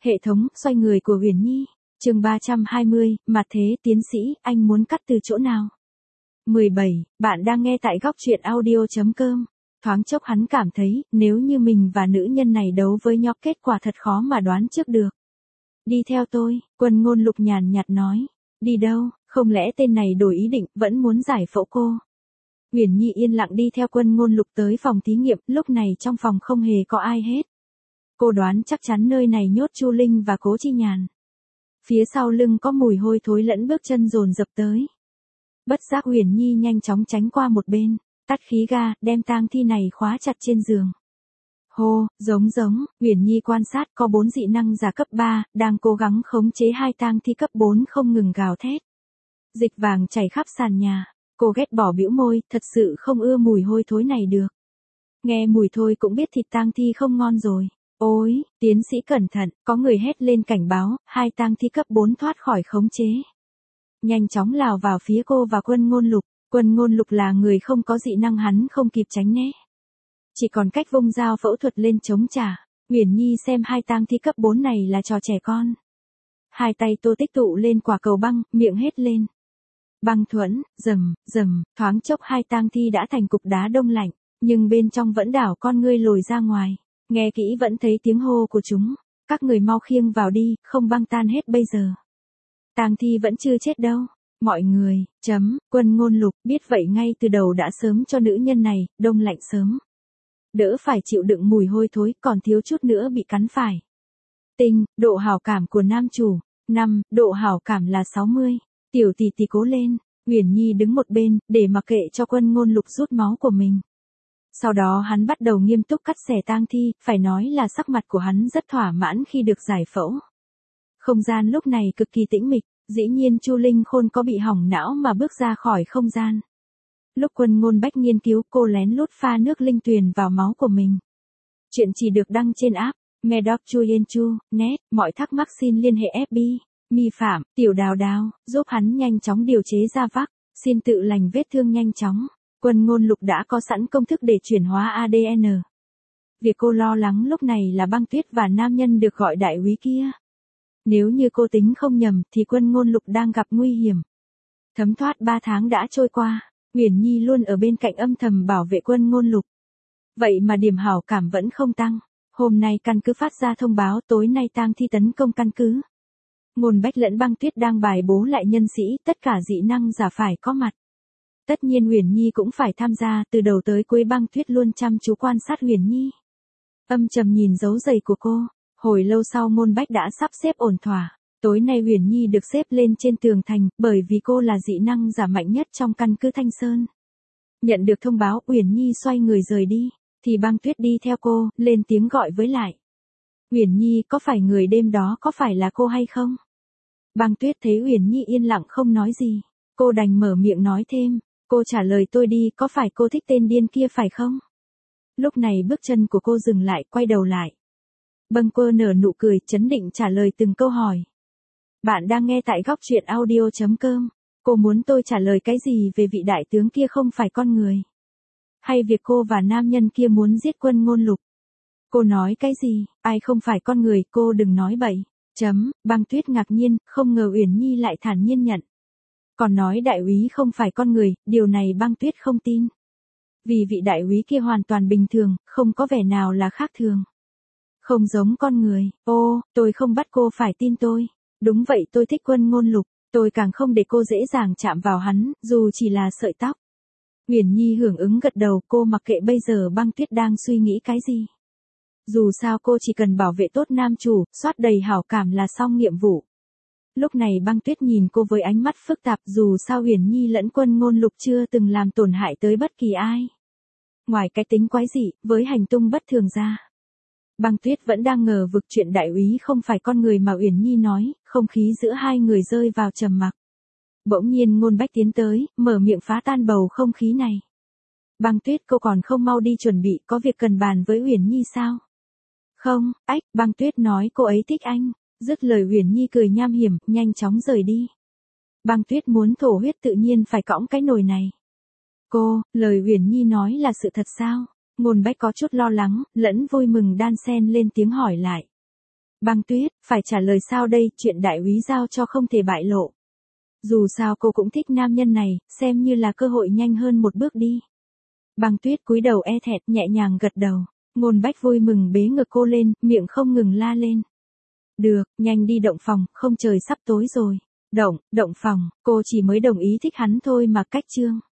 Hệ thống, xoay người của Uyển Nhi. Chương 320, mặt thế tiến sĩ, anh muốn cắt từ chỗ nào? 17, bạn đang nghe tại góc truyện audio.com. Thoáng chốc hắn cảm thấy, nếu như mình và nữ nhân này đấu với nhau kết quả thật khó mà đoán trước được. Đi theo tôi, Quân Ngôn Lục nhàn nhạt nói. Đi đâu, không lẽ tên này đổi ý định, vẫn muốn giải phẫu cô? Uyển Nhi yên lặng đi theo Quân Ngôn Lục tới phòng thí nghiệm, lúc này trong phòng không hề có ai hết. Cô đoán chắc chắn nơi này nhốt Chu Linh và Cố Chi Nhàn. Phía sau lưng có mùi hôi thối lẫn bước chân dồn dập tới. Bất giác Uyển Nhi nhanh chóng tránh qua một bên, tắt khí ga, đem tang thi này khóa chặt trên giường. Hô, giống, Uyển Nhi quan sát có 4 dị năng giả cấp 3, đang cố gắng khống chế 2 tang thi cấp 4 không ngừng gào thét. Dịch vàng chảy khắp sàn nhà, cô ghét bỏ bĩu môi, thật sự không ưa mùi hôi thối này được. Nghe mùi thôi cũng biết thịt tang thi không ngon rồi. Ôi, tiến sĩ cẩn thận, có người hét lên cảnh báo, 2 tang thi cấp 4 thoát khỏi khống chế. Nhanh chóng lao vào phía cô và Quân Ngôn Lục. Quân Ngôn Lục là người không có dị năng, hắn không kịp tránh né. Chỉ còn cách vung dao phẫu thuật lên chống trả. Uyển Nhi xem 2 tang thi cấp 4 này là trò trẻ con. Hai tay Tô tích tụ lên quả cầu băng, miệng hét lên. Băng thuẫn, rầm, thoáng chốc 2 tang thi đã thành cục đá đông lạnh, nhưng bên trong vẫn đảo con ngươi lồi ra ngoài. Nghe kỹ vẫn thấy tiếng hô của chúng. Các người mau khiêng vào đi, không băng tan hết bây giờ. Tang thi vẫn chưa chết đâu. Mọi người, Quân Ngôn Lục biết vậy ngay từ đầu đã sớm cho nữ nhân này, đông lạnh sớm. Đỡ phải chịu đựng mùi hôi thối, còn thiếu chút nữa bị cắn phải. Độ hảo cảm của nam chủ, 5, độ hảo cảm là 60. Tiểu tỷ tỷ cố lên. Uyển Nhi đứng một bên, để mặc kệ cho Quân Ngôn Lục rút máu của mình. Sau đó hắn bắt đầu nghiêm túc cắt xẻ tang thi, phải nói là sắc mặt của hắn rất thỏa mãn khi được giải phẫu. Không gian lúc này cực kỳ tĩnh mịch, dĩ nhiên Chu Linh Khôn có bị hỏng não mà bước ra khỏi không gian. Lúc Quân Ngôn Bách nghiên cứu, cô lén lút pha nước linh tuyền vào máu của mình. Chuyện chỉ được đăng trên app Medoc.net, mọi thắc mắc xin liên hệ FB, Mi Phạm, Tiểu Đào Đào, giúp hắn nhanh chóng điều chế ra vắc, xin tự lành vết thương nhanh chóng. Quân Ngôn Lục đã có sẵn công thức để chuyển hóa ADN. Việc cô lo lắng lúc này là Băng Tuyết và nam nhân được gọi đại úy kia. Nếu như cô tính không nhầm thì Quân Ngôn Lục đang gặp nguy hiểm. Thấm thoát 3 tháng đã trôi qua, Uyển Nhi luôn ở bên cạnh âm thầm bảo vệ Quân Ngôn Lục. Vậy mà điểm hảo cảm vẫn không tăng. Hôm nay căn cứ phát ra thông báo tối nay tang thi tấn công căn cứ. Ngôn Bách lẫn Băng Tuyết đang bài bố lại nhân sĩ, tất cả dị năng giả phải có mặt. Tất nhiên Uyển Nhi cũng phải tham gia, từ đầu tới cuối Băng Tuyết luôn chăm chú quan sát Uyển Nhi. Âm trầm nhìn dấu giày của cô, hồi lâu sau Ngôn Bách đã sắp xếp ổn thỏa. Tối nay Uyển Nhi được xếp lên trên tường thành, bởi vì cô là dị năng giả mạnh nhất trong căn cứ Thanh Sơn. Nhận được thông báo, Uyển Nhi xoay người rời đi, thì Băng Tuyết đi theo cô, lên tiếng gọi với lại. Uyển Nhi, có phải người đêm đó có phải là cô hay không? Băng Tuyết thấy Uyển Nhi yên lặng không nói gì, cô đành mở miệng nói thêm. Cô trả lời tôi đi, có phải cô thích tên điên kia phải không? Lúc này bước chân của cô dừng lại, quay đầu lại. Bâng Quơ nở nụ cười, chấn định trả lời từng câu hỏi. Bạn đang nghe tại góc truyện audio.com. Cô muốn tôi trả lời cái gì về vị đại tướng kia không phải con người? Hay việc cô và nam nhân kia muốn giết Quân Ngôn Lục? Cô nói cái gì? Ai không phải con người, cô đừng nói bậy. Băng Tuyết ngạc nhiên, không ngờ Uyển Nhi lại thản nhiên nhận. Còn nói đại úy không phải con người, điều này Băng Tuyết không tin. Vì vị đại úy kia hoàn toàn bình thường, không có vẻ nào là khác thường. Không giống con người. Ô, tôi không bắt cô phải tin tôi. Đúng vậy, tôi thích Quân Ngôn Lục, tôi càng không để cô dễ dàng chạm vào hắn, dù chỉ là sợi tóc. Uyển Nhi hưởng ứng gật đầu, cô mặc kệ bây giờ Băng Tuyết đang suy nghĩ cái gì. Dù sao cô chỉ cần bảo vệ tốt nam chủ, soát đầy hảo cảm là xong nhiệm vụ. Lúc này Băng Tuyết nhìn cô với ánh mắt phức tạp, dù sao Uyển Nhi lẫn Quân Ngôn Lục chưa từng làm tổn hại tới bất kỳ ai. Ngoài cái tính quái dị, với hành tung bất thường ra. Băng Tuyết vẫn đang ngờ vực chuyện đại úy không phải con người mà Uyển Nhi nói, không khí giữa hai người rơi vào trầm mặc. Bỗng nhiên Ngôn Bách tiến tới, mở miệng phá tan bầu không khí này. Băng Tuyết, cô còn không mau đi chuẩn bị, có việc cần bàn với Uyển Nhi sao? Không, Băng Tuyết nói cô ấy thích anh. Dứt lời Uyển Nhi cười nham hiểm, nhanh chóng rời đi. Băng Tuyết muốn thổ huyết tự nhiên phải cõng cái nồi này. Cô, lời Uyển Nhi nói là sự thật sao? Ngôn Bách có chút lo lắng, lẫn vui mừng đan xen lên tiếng hỏi lại. Băng Tuyết, phải trả lời sao đây, chuyện đại úy giao cho không thể bại lộ. Dù sao cô cũng thích nam nhân này, xem như là cơ hội nhanh hơn một bước đi. Băng Tuyết cúi đầu e thẹn, nhẹ nhàng gật đầu. Ngôn Bách vui mừng bế ngực cô lên, miệng không ngừng la lên. Được, nhanh đi động phòng, không trời sắp tối rồi. Động phòng, cô chỉ mới đồng ý thích hắn thôi mà cách chương.